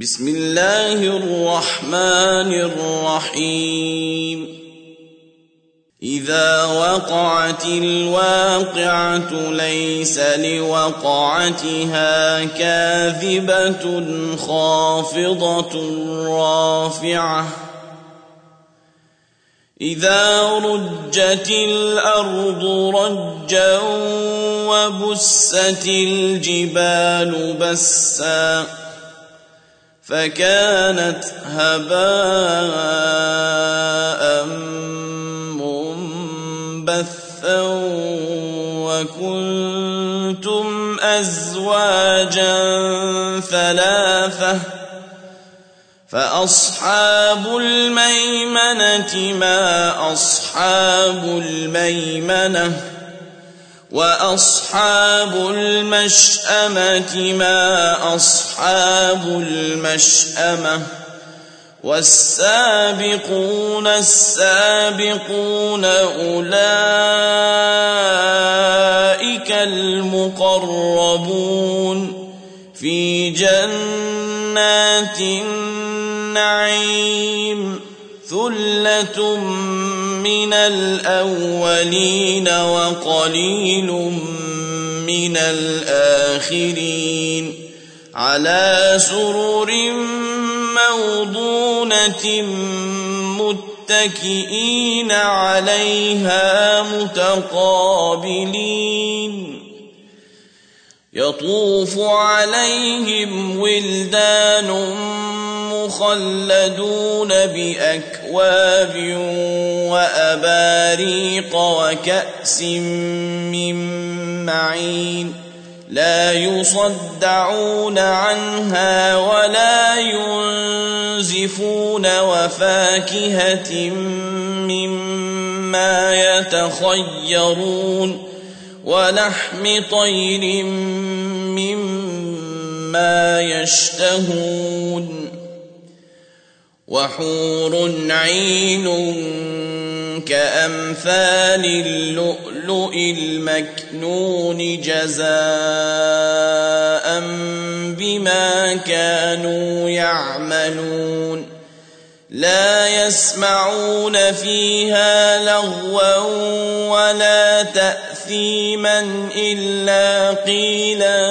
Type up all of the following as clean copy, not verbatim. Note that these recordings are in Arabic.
بسم الله الرحمن الرحيم إذا وقعت الواقعة ليس لوقعتها كاذبة خافضة رافعة إذا رجت الأرض رجا وبست الجبال بسا فكانت هباء منبثا وكنتم أزواجا ثلاثة فأصحاب الميمنة ما أصحاب الميمنة وأصحاب المشأمة ما أصحاب المشأمة والسابقون السابقون أولئك المقربون في جنات النعيم ثلة من الأولين وقليل من الآخرين على سرر موضونة متكئين عليها متقابلين يطوف عليهم ولدان مخلدون بأكواب وأباريق وكأس من معين لا يصدعون عنها ولا ينزفون وفاكهة مما يتخيرون ولحم طير مما يشتهون وحور عين كأمثال اللؤلؤ المكنون جزاء بما كانوا يعملون لا يسمعون فيها لغوا ولا تأثيما إلا قيلا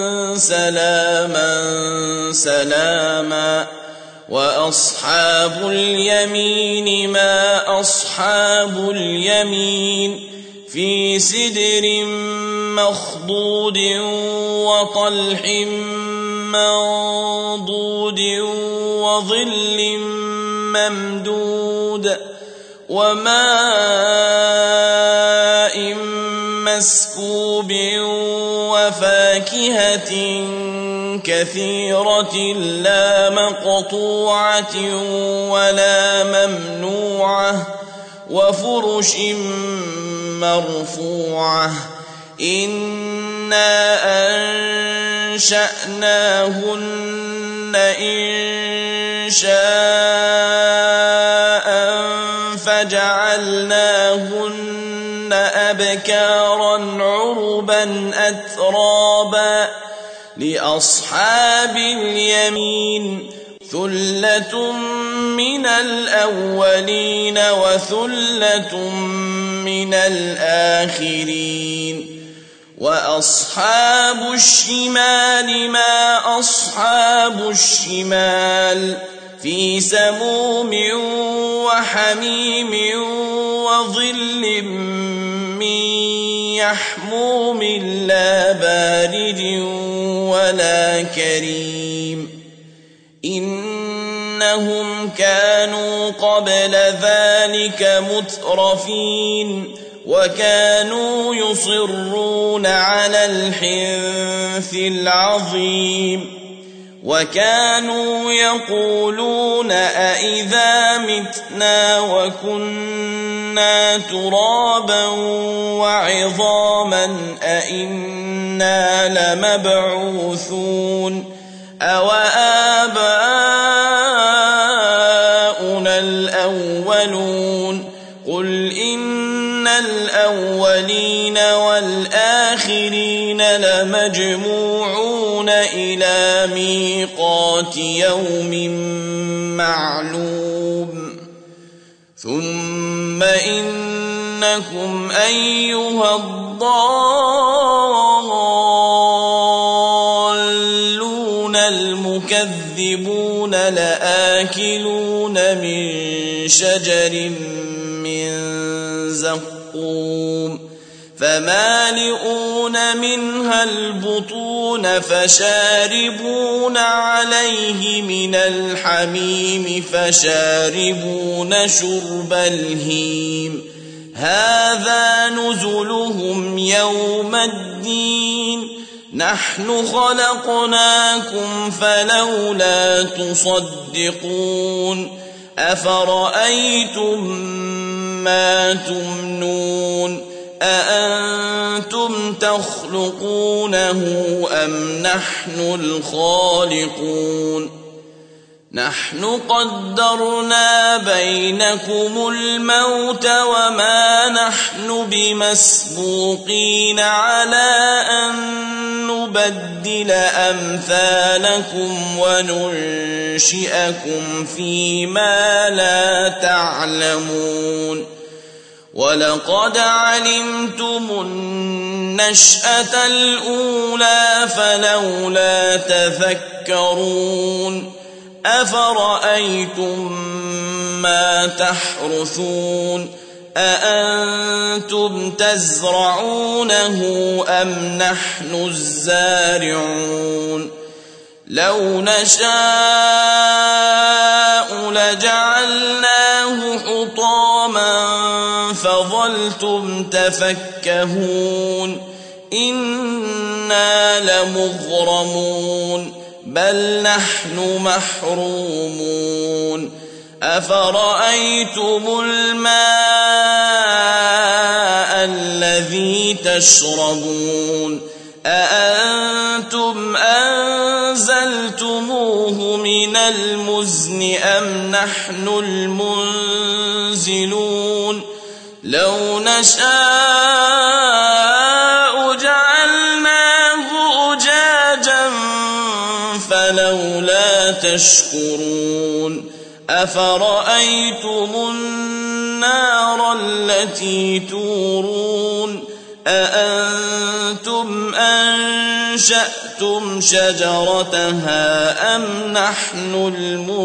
سلاما سلاما وأصحاب اليمين ما أصحاب اليمين في سدر مخضود وطلح منضود وظل ممدود وماء مسكوب وفاكهة كثيرة لا مقطوعة ولا ممنوعة وفرش مرفوعة إنا أنشأناهن إنشاء فجعلناهن أبكارا عربا أترابا لأصحاب اليمين ثلة من الأولين وثلة من الآخرين وأصحاب الشمال ما أصحاب الشمال في سموم وحميم وظل من يحموم لا بارد ولا كريم إنهم كانوا قبل ذلك مترفين وكانوا يصرون على الحنث العظيم وكانوا يقولون أئذا متنا وكنا ترابا وعظاما أئنا لمبعوثون أوآباؤنا الأولون قل إن الأولين والآخرين لمجموعون إلى إلى ميقات يوم معلوم ثم إنكم أيها الضالون المكذبون لآكلون من شجر من زقوم فمالئون منها البطون فشاربون عليه من الحميم فشاربون شرب الهيم هذا نزلهم يوم الدين نحن خلقناكم فلولا تصدقون أفرأيتم ما تمنون أأنتم تخلقونه أم نحن الخالقون نحن قدرنا بينكم الموت وما نحن بمسبوقين على أن نبدل أمثالكم وننشئكم فيما لا تعلمون ولقد علمتم النشأة الأولى فلولا تذكرون أفرأيتم ما تحرثون أأنتم تزرعونه أم نحن الزارعون لو نشاء لجعلناه حطاما فظلتم تفكهون إنا لمغرمون بل نحن محرومون أفرأيتم الماء الذي تشربون أأنتم أنزلتموه من المزن أم نحن المنزلون لو نشاء جعلناه أجاجا فلولا تشكرون أفرأيتم النار التي تورون أأنتم أنشأتم شجرتها أم نحن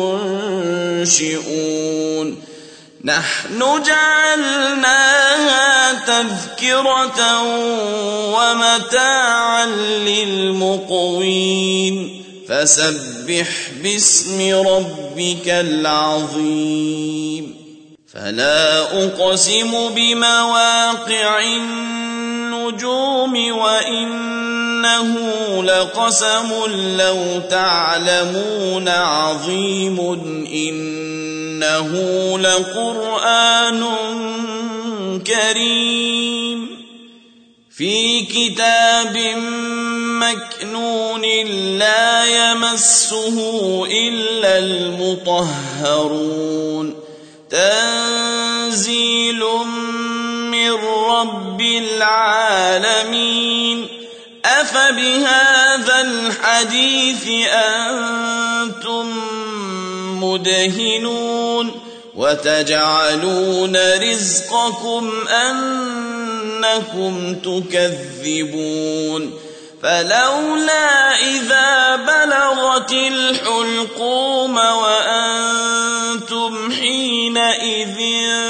المنشئون نحن جعلناها تذكرة ومتاعا للمقوين فسبح باسم ربك العظيم فلا أقسم بمواقع النجوم وإنه لقسم لو تعلمون عظيم إنه لقرآن كريم في كتاب مكنون لا يمسه إلا المطهرون تنزيل من رب العالمين أفبهذا الحديث أنتم مدهنون وتجعلون رزقكم أنكم تكذبون فلولا إذا بلغت الحلقوم وأنتم حينئذ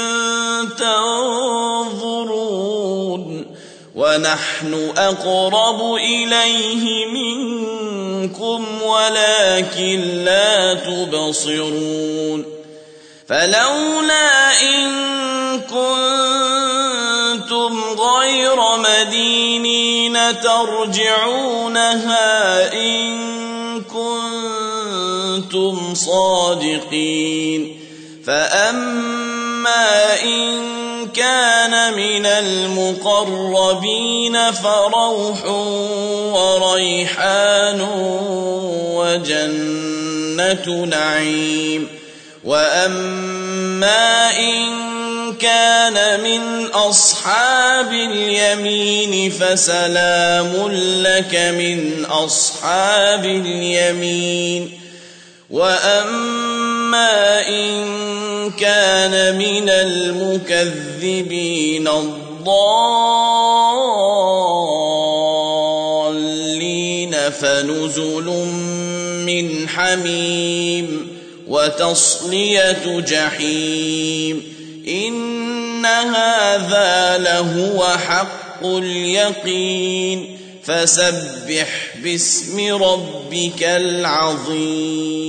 تنظرون ونحن أقرب إليه منكم ولكن لا تبصرون فلولا إن كنتم غير مدينين ترجعونها إن كنتم صادقين فأما إن كان من المقربين فروح وريحان وجنة نعيم وأما إن كان من أصحاب اليمين فسلام لك من أصحاب اليمين وأما إن كان من المكذبين الضالين فنزل من حميم وتصلية جحيم إن هذا لهو حق اليقين فسبح باسم ربك العظيم